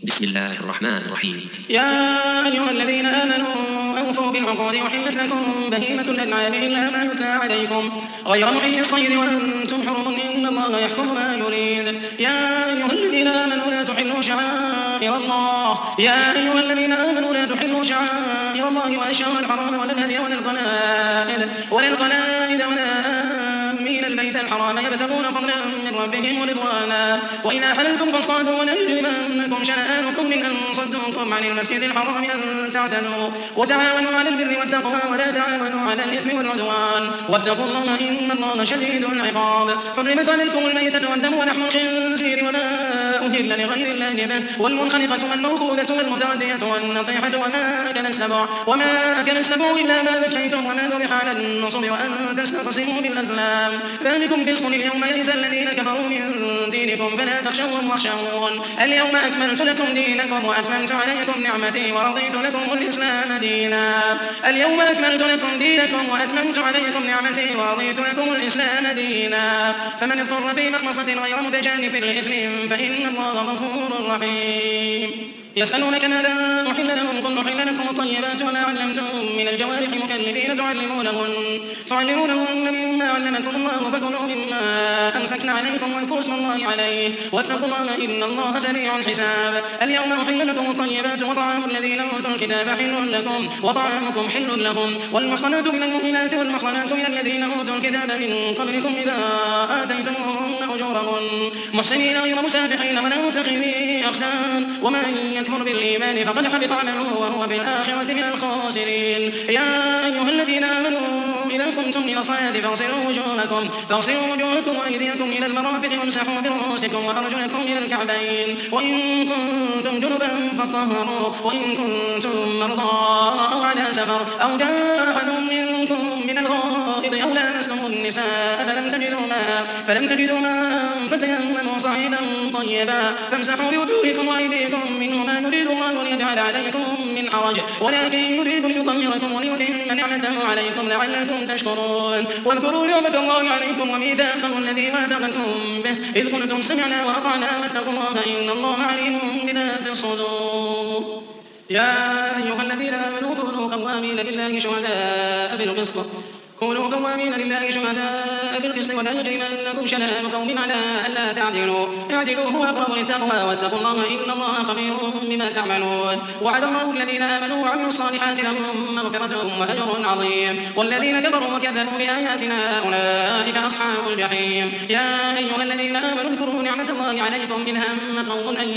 بسم الله الرحمن الرحيم. يا أيها الذين آمنوا أوفوا بالعقود وحلت لكم بهيمة الأنعام إلا ما يتلى عليكم غير محيي الصيد وأنتم حرم إن الله يحكم ما يريد. يا أيها الذين آمنوا لا تحلوا شعائر الله ولا الشهر الحرام ولا الهدي ولا القلائد ولا آمين البيت الحرام يبتغون فضلا من ربهم ورضوانا وإذا حللتم فاصطادوا ولا يجرمنكم شنآن قوم أن صدوكم عن المسجد الحرام أن تعتدوا وتعاونوا على البر والتقوى ولا تعاونوا على الإثم والعدوان واتقوا الله إن الله شديد العقاب. حرمت عليكم الميتة والدم ولحم الخنزير وما أهل لغير الله به والمنخنقة والموقوذة والمتردية والنطيحة وما أكل السبع إلا ما ذكيتم وما ذبح على النصب وأن تستقسموا بالأزلام ذلكم فسق. اليوم يئس الذين كفروا من دينكم فلا تخشوهم واخشون. اليوم أكملت لكم دينكم وأتممت عليكم نعمتي ورضيت لكم الإسلام دينا فمن اضطر في مخمصة غير متجانف لإثم فإن الله غفور رحيم. يسألونك ماذا أحل لهم قل أحل لكم الطيبات وما علمتم من الجوارح مكلبين تعلمونهن مما علمكم الله فكلوا مما أمسكن عليكم واذكروا اسم الله عليه واتقوا الله إن الله سريع الحساب. اليوم أحل لكم الطيبات وطعام الذين أوتوا الكتاب حل لكم وطعامكم حل لهم والمحصنات من المؤمنات والمحصنات من الذين أوتوا الكتاب من قبلكم إذا آتيتموهن أجورهن محسنين غير مسافحين ولا متخذي أخدان ومن يكفر بالإيمان فقد حبط عمله وهو بالآخرة من الخاسرين. يا أيها الذين آمنوا إذا قمتم إلى الصلاة فاغسلوا وجوهكم وأيديكم إلى المرافق وامسحوا برؤوسكم وأرجلكم إلى الكعبين وإن كنتم جنبا فطهروا وإن كنتم مرضى أو على سفر أو جاء أحد منكم من الغائط أو لامستم النساء فلم تجدوا ماء فتيمموا صعيدا طيبا فامسحوا بوجوهكم وأيديكم منه ما يريد الله ليجعل عليكم من حرج ولكن يريد ليطهركم وليتم نعمته عليكم لعلكم تشكرون. واذكروا نعمة الله عليكم وميثاقه الذي واثقكم به إذ قلتم سمعنا وأطعنا واتقوا الله إن الله عليم بذات الصدور. يا أيها الذين آمنوا كونوا قوامين لله شهداء بالقسط ولا يجرمنكم شنآن قوم على ألا تعدلوا اعدلوا هو أقرب للتقوى واتقوا الله إن الله خبير بما تعملون. وعد الله الذين آمنوا وعملوا الصالحات لهم مغفرة وأجر عظيم والذين كفروا وكذبوا بآياتنا أولئك أصحاب الجحيم. يا أيها الذين آمنوا اذكروا نعمة الله عليكم إذ هم قوم أن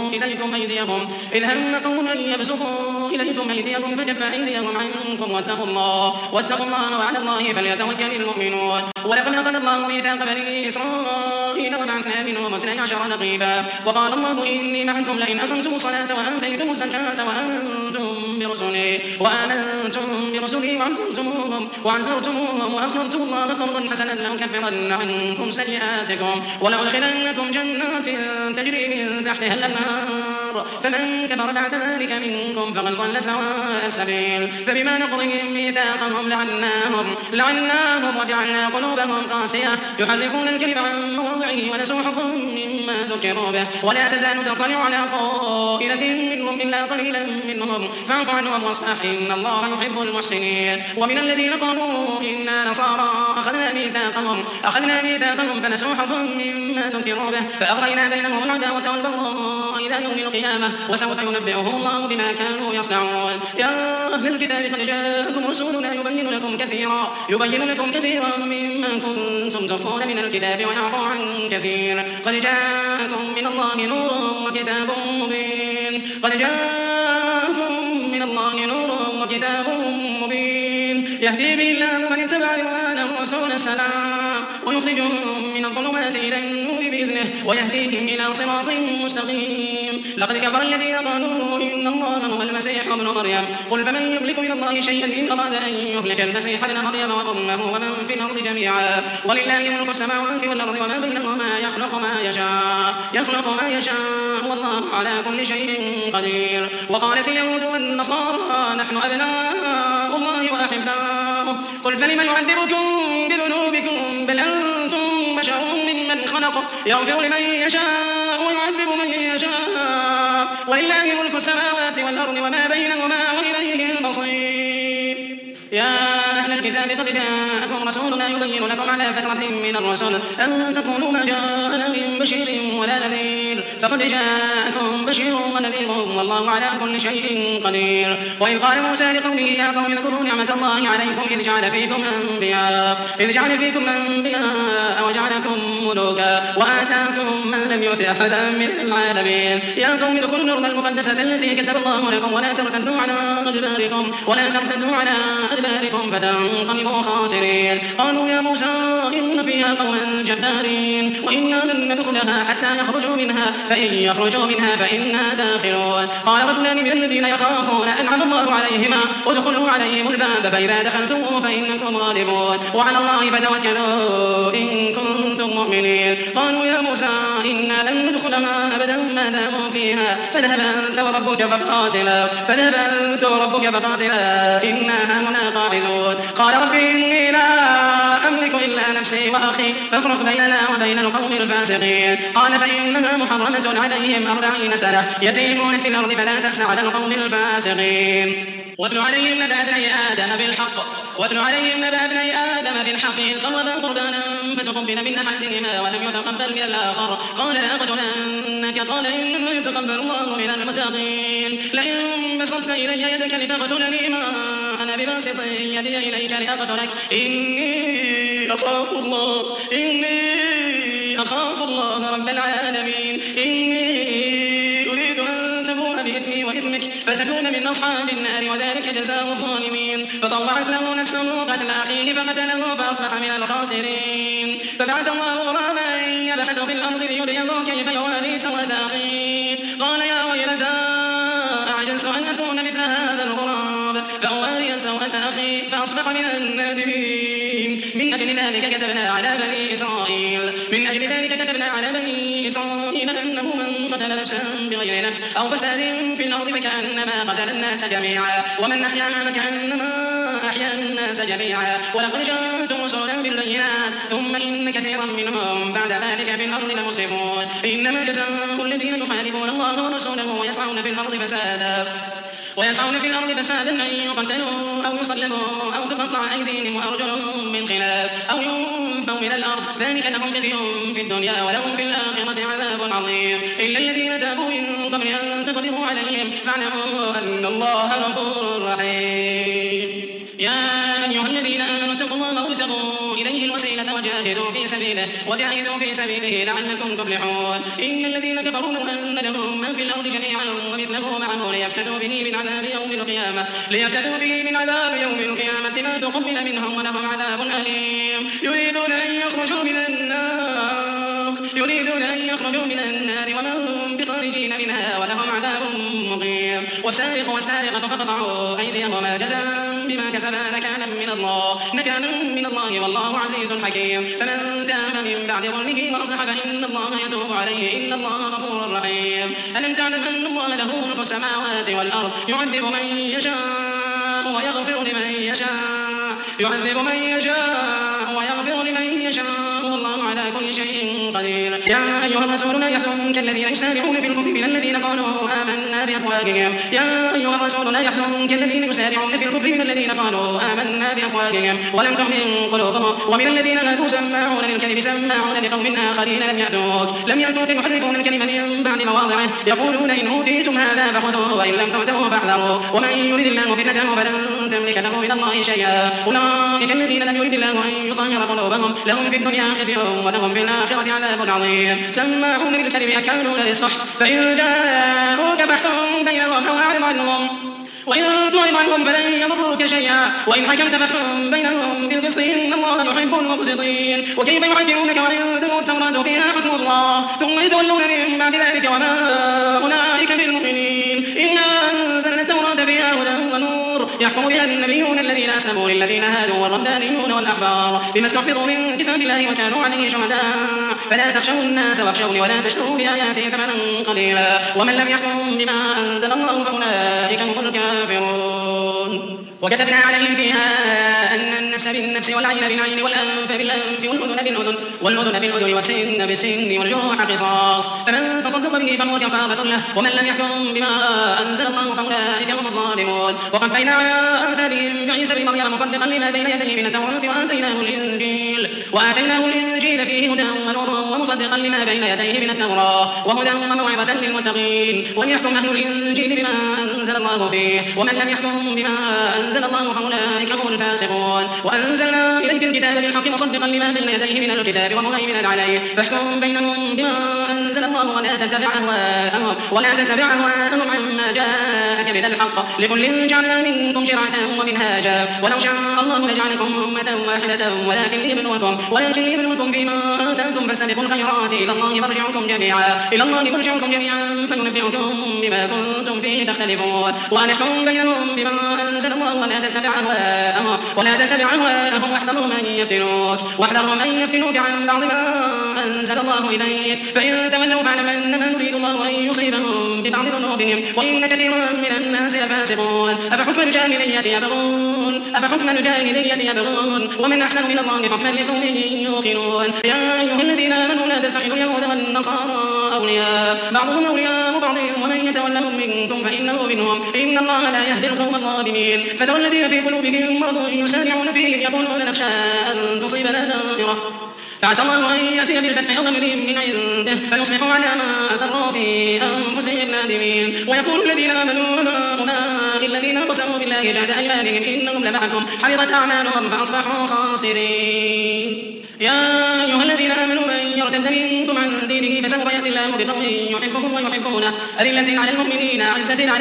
يبسطوا إليكم أيديكم فكف أيديهم عنكم واتقوا الله وعلى الله فليتوكل المؤمنون. ولقد أخذ الله ميثاق بني إسرائيل وبعثنا منهم 12 نقيبا وقال الله إني معكم لئن أقمتم الصلاة وآتيتم الزكاة وآمنتم برسلي وعزرتموهم وأقرضتم الله قرضا حسنا لأكفرن عنكم سيئاتكم ولأدخلنكم جنات تجري من تحتها الأنهار فمن كفر بعد ذلك منكم فقد ضل سواء السبيل. فبما نقضهم ميثاقهم لعناهم وجعلنا قلوبهم قاسية يحرفون الكلم عن مواضعه ونسوا حظا مما ذكروا به ولا تزال تطلع على خائنة منهم إلا قليلا منهم فاعف عنهم واصفح إن الله يحب المحسنين. ومن الذين قالوا إنا نصارى أخذنا ميثاقهم فنسوا حظا مما ذكروا به فأغرينا بينهم العداوة والبغضاء إلى يوم القيامة وسوف ينبئهم الله بما كانوا يصنعون. يا أهل الكتاب قد جاءكم رسولنا يبين لكم كثيرا مما كنتم تخفون من الكتاب ويعفو عن كثير قد جاءكم من الله نور وكتاب مبين يهدي به الله من اتبع رضوانه سبل السلام ويخرجهم من الظلمات إلى النور بإذنه ويهديهم إلى صراط مستقيم. لقد كفر الذين قالوا إن الله هو المسيح ابن مريم قل فمن يملك من الله شيئا إن أراد أن يهلك المسيح ابن مريم وأمه ومن في الأرض جميعا ولله ملك السماوات والأرض وما بينهما يخلق ما يشاء والله على كل شيء قدير. وقالت اليهود والنصارى نحن أبناء الله وأحباؤه قل فلم يعذبكم بذنوبكم بل أنتم بشر ممن خلق يغفر لمن يشاء ويعذب من يشاء ولله ملك السماوات والأرض وما بينهما وإليه المصير. يا أهل الكتاب قد جاءكم رسولنا يبين لكم على فترة من الرسل أن تقولوا ما جاءنا من بشير ولا نذير، فقد جاءكم بشير ونذير والله على كل شيء قدير. وإذ قال موسى لقومه يا قوم اذكروا نعمة الله عليكم إذ جعل فيكم أنبياء وجعلكم ملوكا وآتاكم ما لم يؤت أحدا من العالمين. يا قوم ادخلوا الأرض المقدسة التي كتب الله لكم ولا ترتدوا على أدباركم فتنقلبوا خاسرين. قالوا يا موسى إن فيها قوما جبارين وإنا لن ندخلها حتى يخرجوا منها فإن يخرجوا منها فإنا داخلون. قال رجلان من الذين يخافون أنعم الله عليهما ادخلوا عليهم الباب فإذا دخلتموه فإنكم غالبون وعلى الله فتوكلوا إن كنتم مؤمنين. قالوا يا موسى إنا لن ندخلها أبدا ما داموا فيها فاذهب أنت وربك فقاتلا إنا هاهنا قاعدون. قال رب إني لا أملك إلا نفسي وأخي فافرق بيننا وبين القوم الفاسقين. قال فإنها محرمة عليهم 40 سنة يتيهون في الأرض فلا تأس على القوم الفاسقين. واتل عليهم نبأ ابني آدم بالحق إذ قربا قربانا فتقبل من أحدهما ولم يتقبل من الآخر قال لأقتلنك قال إنما يتقبل الله من المتقين. لئن بسطت إلي يدك لتقتلني ما أنا بباسط يدي إليك لأقتلك إني أخاف الله رب العالمين. إني أريد أن تبوء بإثمي وإثمك فتكون من أصحاب النار وذلك جزاء الظالمين. فطوعت له نفسه قتل أخيه فقتله فأصبح من الخاسرين. فبعث الله غرابا يبحث في الأرض ليريه كيف يواري سوءة أخيه قال يا ويلتى أعجزت أن أكون مثل هذا الغراب فأواري سوءة أخي فأصبح من النادمين. من أجل ذلك كتبنا على بني إسرائيل أنه من قتل نفسا بغير نفس أو فساد في الأرض فكأنما قتل الناس جميعا ومن أحياها فكأنما أحيا الناس جميعا. ولقد جاءتم رسلا بالبينات ثم إن كثيرا منهم بعد ذلك في الأرض لمسرفون. إنما جزاء الذين يحاربون الله ورسوله ويسعون في الأرض فسادا أن يقتلوا أو يصلبوا أو تقطع أيديهم وأرجلهم من خلاف أو ينفوا من الأرض ذلك لهم خزي في الدنيا ولهم في الآخرة عذاب عظيم. إلا الذين تابوا من قبل أن تقدروا عليهم فاعلموا أن الله غفور رحيم. يا أيها الذين آمنوا اتقوا الله وابتغوا إليه الوسيلة وجاهدوا في سبيله لعلكم تفلحون. إن الذين كفروا لو أن لهم ما في الأرض جميعا ومثله معه ليفتدوا به من عذاب يوم القيامة ما تقبل منهم ولهم عذاب أليم. يريدون أن يخرجوا من النار وما هم بخارجين منها ولهم عذاب مقيم. والسارق والسارقة فاقطعوا أيديهما جزاء بما كسبا نكالا من الله والله عزيز حكيم. فمن تاب من بعد ظلمه وأصلح فإن الله يتوب عليه إن الله غفور رحيم. ألم تعلم أن الله له ملك السماوات والأرض يعذب من يشاء ويغفر لمن يشاء والله على كل شيء قدير. يا أيها الرسول لا يحزنك الذين يسارعون في الكفر من الذين قالوا آمنا بأفواههم ولم تؤمن قلوبهم ومن الذين هادوا سماعون للكذب سماعون لقوم آخرين لم يأتوك يحرفون الكلمة من بعد مواضعه يقولون إن أوتيتم هذا فخذوه وإن لم تؤتوه فاحذروا ومن يرد الله فتنته فلن تملك له من الله شيئا. أولئك الذين لم يرد الله أن يطهر قلوبهم لهم في الدنيا خزي ولهم في الآخرة عذاب عظيم. سماعون للكذب أكالون للسحت فإن جاءوك فاحكم بينهم أو أعرض عنهم وإن تعرض عنهم فلن يضروك شيئا وإن حكمت فاحكم بينهم بالقسط إن الله يحب المقسطين. وكيف يحكمونك وعندهم التوراة فيها حكم الله ثم يتولون من بعد ذلك وما أولئك بالمؤمنين. إنا أنزلنا التوراة فيها هدى ونور يحكم بها النبيون الذين أسلموا للذين هادوا والربانيون والأحبار بما استحفظوا من كتاب الله وكانوا عليه شهداء فلا تخشوا الناس واخشوني ولا تشتروا بآياتي ثمنا قليلا ومن لم يحكم بما أنزل الله فأولئك هم الكافرون. وكتبنا عليهم فيها أن النفس بالنفس والعين بالعين والأنف بالأنف والأذن بالأذن والسن بالسن والجروح قصاص فمن تصدق به فهو كفارة له ومن لم يحكم بما أنزل الله فأولئك هم الظالمون وقفينا على آثارهم بعيسى بن مريم مصدقا لما بين يديه من التوراة وآتيناه الإنجيل فيه هدى ونور ومصدقا لما بين يديه من التوراة وهدى وموعظة للمتقين وليحكم أهل الإنجيل بما أنزل الله فيه ومن لم يحكم بما أنزل الله فأولئك هم الفاسقون وأنزلنا إليك الكتاب بالحق مصدقا لما بين يديه من الكتاب ومهيمنا عليه فاحكم بينهم بما أنزل الله ولا تتبع أهواءهم عما جاءك من الحق لكل جعلنا منكم شرعة ومنهاجا ولو شاء الله لجعلكم أمة واحدة ولكن ليبلوكم فيما آتاكم فاستبقوا الخيرات إلى الله مرجعكم جميعا فينبئكم بما كنتم فيه تختلفون وأنحكم بينهم بما أنزل الله ولا تتبع أهواءهم واحذروا من يفتنوك عن بعض ما أنزل الله إليك فإن تولوا فاعلم أنما يريد الله أن يصيبهم ببعض ذنوبهم وإن كثيرا من الناس لفاسقون أفحكم الجاهلية يبغون ومن أحسن من الله حكما لقوم يوقنون يا أيها الذين آمنوا لا تتخذوا اليهود والنصارى أولياء بعضهم أولياء بعض ومن يتولهم منكم فإنه منهم إن الله لا يهدي القوم الظالمين فترى الذين في قلوبهم مرض يسارعون فيه يقولون نخشى أن تصيبنا دائرة فعسى الله أن يأتي بالفتح أو أمر من عنده فيصبحوا على ما أسروا في أنفسهم نادمين ويقول الذين آمنوا هؤلاء الذين أقسموا بالله جهد أيمانهم إنهم لمعكم حبطت أعمالهم فأصبحوا خاسرين يا أيها الذين آمنوا من يرتد منكم عن دينه فسوف يأتي الله بقوم يحبهم ويحبونه أذلة على المؤمنين أعزة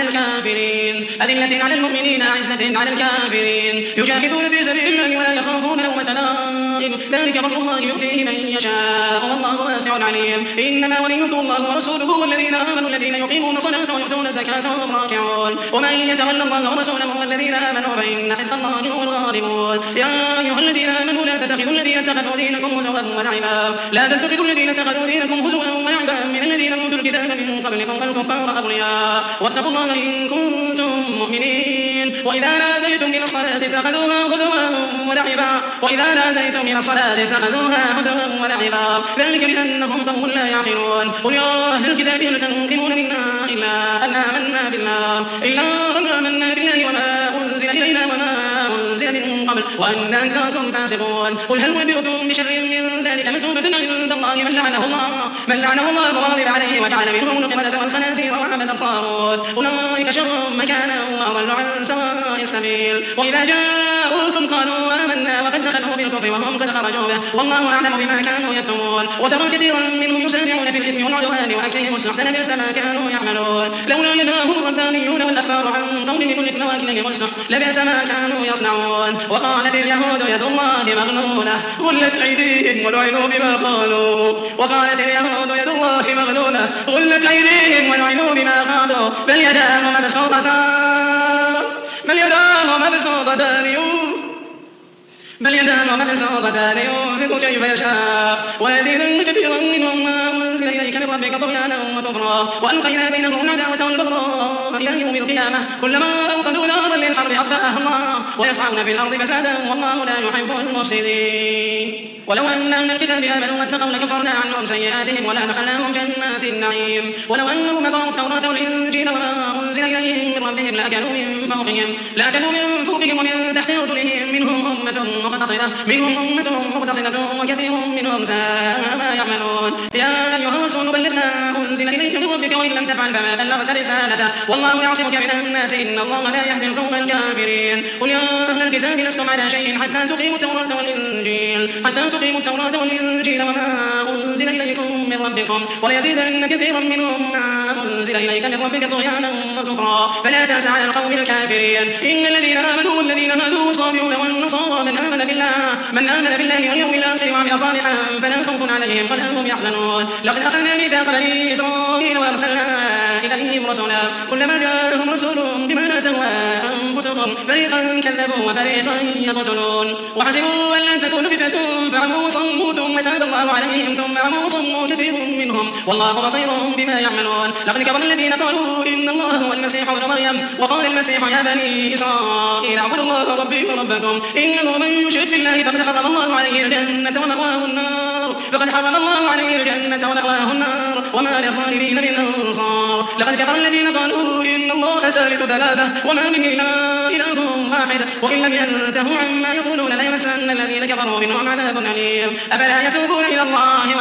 على الكافرين يجاهدون في سبيل الله ولا يخافون لومة لائم ذلك فضل الله يؤتيه من يشاء والله واسع عليم إنما وليكم الله ورسوله والذين آمنوا الذين يقيمون الصلاة ويؤتون الزكاة وهم راكعون ومن يتولى الله ورسوله والذين آمنوا فإن حزب الله هم الغالبون يا أيها الذين آمنوا لا تتخذوا الذين اتخذوا دينكم هزوا ولعبا من الذين أوتوا الكتاب من قبلكم والكفار أولياء واتقوا الله إن كنتم مؤمنين وإذا ناديتم إلى الصلاة اتخذوها هزوا ولعبا ذلك بأنهم قوم لا يعقلون قل يا أهل الكتاب هل تنقمون منا إلا أن آمنا بالله وما أنزل إلينا وما أنزل من قبل وأن أكثركم فاسقون قل هل نبئكم بشر من ذلك مثوبة عند الله من لعنه الله وغضب عليه وجعل منهم القردة والخنازير وعبد الطاغوت أولئك شر مكانا وأضل عن سواء السبيل وإذا جاءوكم قالوا آمنا وقد دخلوا بالكفر وهم قد خرجوا به والله أعلم بما كانوا يكتمون وترى كثيرا منهم يسارعون في الإثم والعدوان وأكلهم السحت لبئس ما كانوا يعملون لولا ينهاهم الربانيون والأحبار عن قولهم الإثم وأكلهم السحت لبئس ما كانوا يصنعون وقالت اليهود يد الله مغلولة غلت أيديهم ولعنوا بما قالوا بل يداه مبسوطتان ينفق كيف يشاء ويزيدن كثيرا منهم ما أنزل إليك من ربك طغيانا وكفرا وألقينا بينهم العداوة والبغضاء إلى يوم القيامة كلما أوقدوا نارا للحرب أطفأها الله ويسعون في الأرض فسادا والله لا يحب المفسدين ولو أن أهل الكتاب آمنوا واتقوا لكفرنا عنهم سيئاتهم ولأدخلناهم جنات النعيم ولو أنهم أقاموا التوراة والإنجيل وما أنزل إليهم من ربهم لأكلوا من فوقهم ومن تحت أرجلهم منهم أمة مقتصدة وكثير منهم ساء ما يعملون يا أيها الرسول بلغ ما أنزل إليك من ربك وإن لم تفعل فما بلغت رسالته والله يعصمك من الناس إن الله لا يهدي القوم الكافرين قل يا أهل الكتاب لستم على شيء حتى تقيموا التوراة والإنجيل وما أنزل إليكم من ربكم وليزيدن كثيرا منهم ما أنزل إليك من ربك طغيانا وكفرا فلا تأس على القوم الكافرين إن الذين آمنوا والذين هادوا والصابئون والنصارى من آمن بالله واليوم الآخر وعمل صالحا فلا خوف عليهم ولا هم يحزنون لقد أخذنا ميثاق بني إسرائيل وأرسلنا إليهم رسلا كلما جاءهم رسول بما لا تهوى أنفسهم فريقا كذبوا وفريقا يقتلون وحسبوا أن لا تكون فتنة فعموا وصموا ثم تاب الله عليهم ثم عموا وصموا كثير منهم والله بصير بما يعملون لقد كفر الذين قالوا إن الله هو المسيح المسيح ابن مريم وقال المسيح يا بني إسرائيل اعبدوا الله ربي وربكم إنه من يشرك بالله فقد حرم الله عليه الجنة ومأواه النار وما للظالمين من أنصار. لقد كفر الذين قالوا إن الله ثالث ثلاثة وما من إله واحد وإن لم ينتهوا عما يقولون ليمسن الذين كفروا منهم عذاب أليم. أفلا يتوبون إلى الله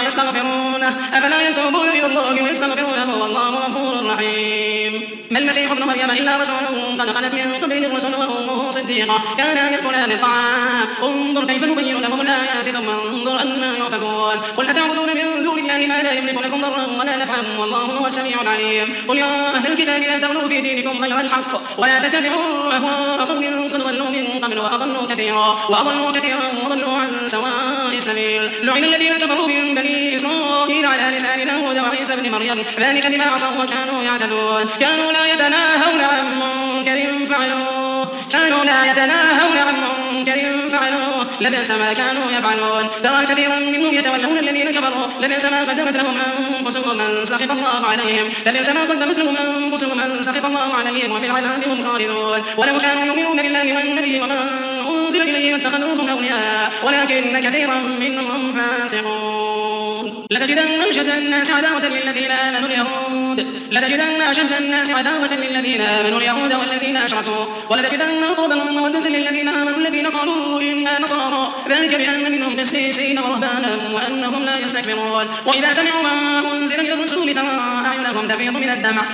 ويستغفرونه والله غفور رحيم. ما المسيح ابن مريم إلا رسول قد خلت من قبله الرسل وأمه صديقة كانا يأكلان الطعام انظر كيف نبين لهم الآيات ثم انظر أنا يؤفكون. قل أتعبدون من دون الله ما لا يملك لكم ضرا ولا نفعا والله هو السميع العليم. قل يا أهل الكتاب لا تغلوا في دينكم غير الحق ولا تتبعوا أهواء قوم قد ضلوا من قبل وأضلوا كثيرا وضلوا عن سواء السبيل. لعن الذين كفروا من بني إسرائيل على لسان داود وعيسى بن مريم ذلك بما عصوا وكانوا يعتدون. كانوا لا يتناهون عن منكر فعلوه لبئس ما كانوا يفعلون. ترى كثيرا منهم يتولون الذين كفروا لبئس ما قدمت لهم أنفسهم أن سخط الله عليهم وفي العذاب هم خالدون. ولو كانوا يؤمنون بالله والنبي وما أنزل إليه واتخذوهم أولياء ولكن كثيرا منهم فاسقون. لتجدن أشد الناس عداوة للذين آمنوا اليهود والذين أشركوا ولتجدن أقربهم مودة للذين آمنوا الذين قالوا إنا نصارى ذلك بأن منهم قسيسين ورهبانا وأنهم لا يستكبرون. وإذا سمعوا ما أنزل إلى الرسول ترى أعينهم تفيض من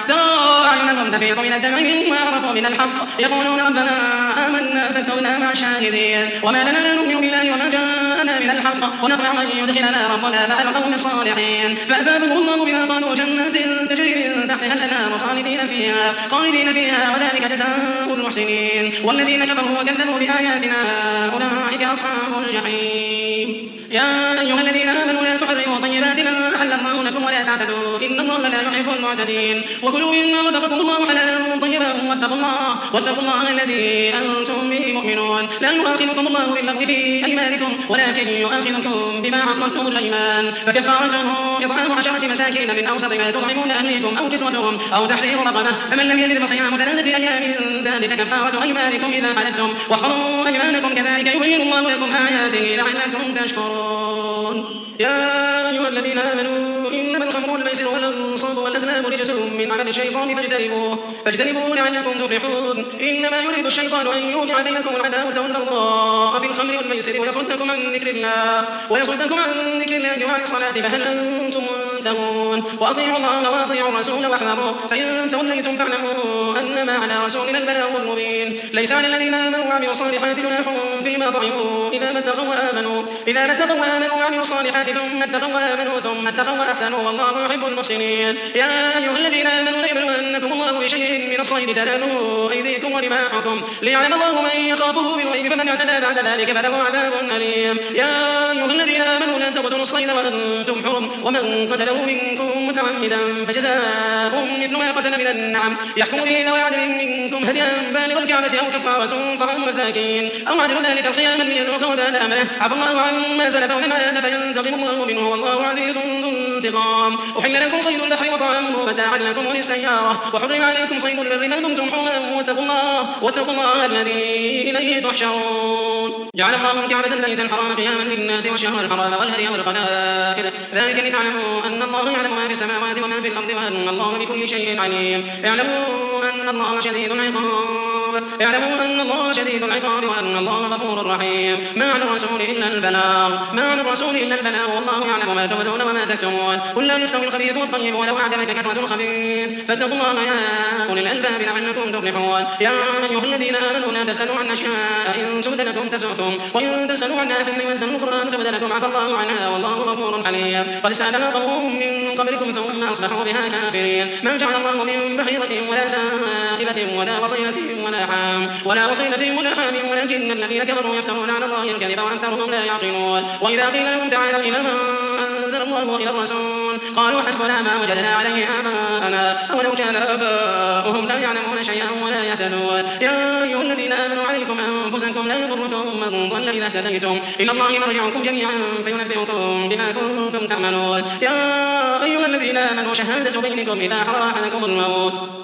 الدمع مما عرفوا من الحق يقولون ربنا آمنا فاكتبنا مع الشاهدين. وما لنا لا نؤمن بالله وما جاءنا من الحق ونطمع أن يدخلنا ربنا مع القوم الصالحين. فأثابهم الله بما قالوا جنات تجري من تحتها الأنهار خالدين فيها وذلك جزاء المحسنين. والذين كفروا وكذبوا بآياتنا أولئك أصحاب الجحيم. يا أيها الذين آمنوا لا تحرموا طيبات ما أحل الله لكم ولا تعتدوا إن الله لا يحب المعتدين. وكلوا مما رزقكم الله حلالا طيبا واتقوا الله الذي أنتم به مؤمنون. لا يؤاخذكم الله باللغو في أيمانكم ولكن يؤاخذكم بما عقدتم الأيمان. فكفارته إطعام 10 مساكين من أوسط ما تطعمون أهليكم أو كسوتهم أو تحرير رقبة فمن لم يجد فصيام 3 أيام ذلك كفارة أيمانكم إذا حلفتم واحفظوا أيمانكم كذلك يبين الله لكم آياته لعلكم تشكرون. يا أيها الذين آمنوا إنما الخمر والميسر والأنصاب والأزلام رجس من عمل الشيطان فاجتنبوه لعلكم تفلحون. إنما يريد الشيطان أن يوقع بينكم العداوة والبغضاء في الخمر والميسر ويصدكم عن ذكر الله وعن الصلاة فهل أنتم منتهون. وأطيعوا الله وأطيعوا الرسول واحذروا فإن توليتم فاعلموا أنما على رسولنا البلاغ المبين. ليس على الذين آمنوا وعملوا الصالحات جناح فيما طعموا إذا ما اتقوا وآمنوا وعملوا الصالحات ثم اتقوا وأحسنوا والله يحب المحسنين. يا أيها الذين آمنوا ليبلونكم الله بشيء من الصيد تنالوا أيديكم ورماحكم ليعلم الله من يخافه بالغيب فمن اعتدى بعد ذلك فله عذاب أليم. يا أيها الذين آمنوا لا تقتلوا الصيد وأنتم حرم ومن قتله منكم متعمدا فجزاء مثل ما قتل من النعم يحكم به ذوي عدل منكم هديا بالغ الكعبة أو كفارة طعام مساكين أو عدل ذلك صياما ليذوق وبال أمره عفى الله عما سلف ومن عاد فينتقم الله منه والله عزيز ذو انتقام. أحل لكم صيد البحر وطعامه متاعا لكم وللسيارة وحرم عليكم صيد البر ما دمتم حرما واتقوا الله الذي إليه تحشرون. جعل الله الكعبة البيت الحرام قياما للناس والشهر الحرام والهدي والقلائد ذلك لتعلموا أن الله يعلم ما في السماوات وما في الأرض وأن الله بكل شيء عليم. اعلموا أن الله شديد العقاب وأن الله غفور رحيم. ما على الرسول إلا البلاغ والله يعلم ما تبدون وما تكتمون. قل لا يستوي الخبيث والطيب ولو أعجبك كثرة الخبيث فاتقوا الله يا أولي الألباب لعلكم تفلحون. يا أيها الذين آمنوا لا تسألوا عن أشياء إن تبد لكم تسؤكم وإن تسألوا عنها فإن ينزل القرآن تبد لكم عفى الله عنها والله غفور حليم. قد سألها قوم من قبلكم ثم أصبحوا بها كافرين. ما جعل الله من بحيرة ولا سائبة ولا وصيلة ولا حام ولكن الذين كفروا يفترون على الله الكذب وأكثرهم لا يعقلون. وإذا قيل لهم تعالوا إلى ما أنزل الله وإلى الرسول قالوا حسبنا ما وجدنا عليه آباءنا أولو كان آباؤهم لا يعلمون شيئا ولا يهتدون. يا أيها الذين آمنوا عليكم أنفسكم لا يضركم من ضل إذا اهتديتم إلى الله مرجعكم جميعا فينبئكم بما كنتم تعملون. يا أيها الذين آمنوا شهادة بينكم إذا حضر أحدكم الموت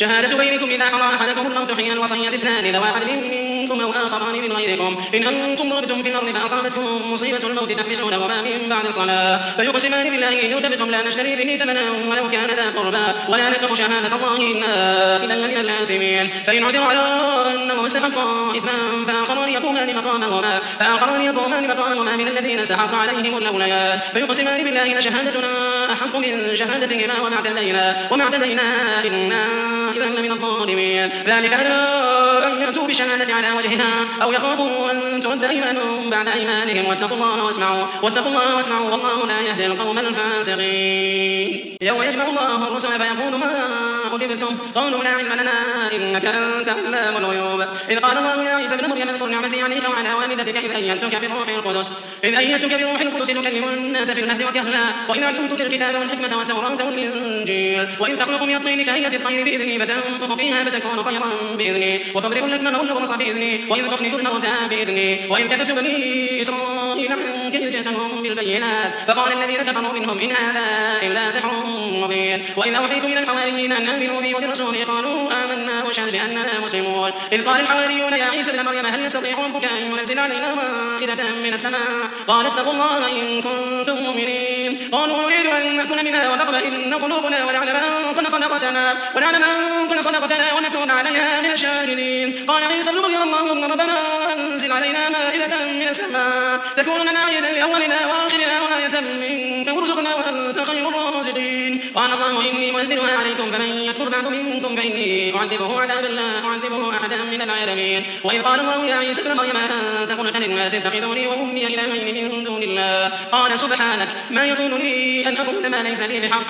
شهادة بينكم إذا حضر أحدكم الموت حين الوصية اثنان ذوى عدل منكم أو آخران من غيركم إن أنتم ضربتم في الأرض فأصابتكم مصيبة الموت تحبسونهما من بعد الصلاة فيقسمان بالله إن ارتبتم لا نشتري به ثمنا ولو كان ذا قربى ولا نكتم شهادة الله إنا إذا لمن الآثمين فإن عثروا على أنهما استحقا إثما فآخران يقومان مقامهما من الذين استحق عليهم الأوليان فيقسمان بالله لشهادتنا أحق من شهادتهما وما اعتدينا إنا إذا لمن الظالمين ذلك أن يأتوا بالشهادة على وجهها أو يخافوا أن ترد أيمان بعد أيمانهم واتقوا الله واسمعوا والله لا يهدي القوم الفاسقين يوم يجمع الله الرسل فيقول ما أجبتم قالوا لا علم لنا إنك أنت علام الغيوب إذ قال الله يا عيسى ابن مريم اذكر نعمتي عليك وعلى والدتك إذ أيدتك بروح القدس تكلم الناس في المهد وكهلا وإذ علمتك الكتاب والحكمة والتوراة والإنجيل وإذ تخلق من الطين كهيئة الطير بإذني فتنفخ فيها فتكون طيرا بإذني وتبرئ الأكمه والأبرص بإذني وإذ تخرج الموتى بإذني وإذ كتبت بني إسرائيل عنك إذ جئتهم بالبينات فقال الذين كفروا منهم إن هذا إلا سحر مبين وإذ أوحيت إلى الحواريين أن آمنوا بي وبرسولي قالوا آمنا واشهد بأننا مسلمون إذ قال الحواريون يا عيسى ابن مريم هل يستطيع ربك أن ينزل علينا مائدة من السماء قال اتقوا الله إن كنتم مؤمنين قالوا نريد أن نكون منها وتطمئن قلوبنا ونعلم أن كن صدقتنا ونكون عليها من الشاهدين قال عيسى ابن مريم اللهم ربنا أنزل علينا مائدة من السماء تكون لنا عيدا لأولنا وآخرنا وآية منك وارزقنا وأنت خير الرازقين قال الله إني منزلها عليكم فمن يكفر بعد منكم فإني أعذبه عذابا لا أعذبه أحدا من العالمين وإذ قال الله يا عيسى ابن مريم أنت قلت للناس اتخذوني وأمي إلهين من دون الله قال سبحانك ما يكون لي أن أقول ما ليس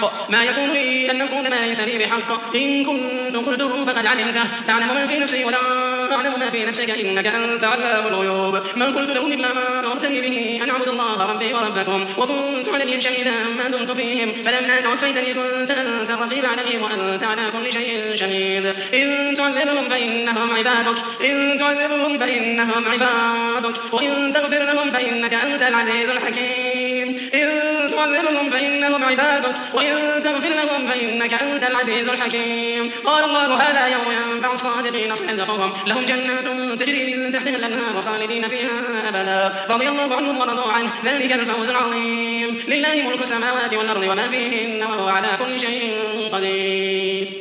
لي بحق إن كنت قلته فقد علمته تعلم ما في نفسي ولا أعلم ما في نفسك إنك أنت علام الغيوب ما قلت لهم إلا ما أمرتني به أن أعبد الله ربي وربكم وكنت عليهم شهيدا ما دمت فيهم فلما توفيتني كنت أنت الرقيب عليهم وأنت على كل شيء شهيد إن تعذبهم فإنهم عبادك وإن تغفر لهم فإنك أنت العزيز الحكيم قال الله هذا يوم ينفع الصادقين صدقهم لهم جنات تجري من تحتها الأنهار خالدين فيها أبدا رضي الله عنهم ورضوا عنه ذلك الفوز العظيم لله ملك السماوات والأرض وما فيهن وهو على كل شيء قدير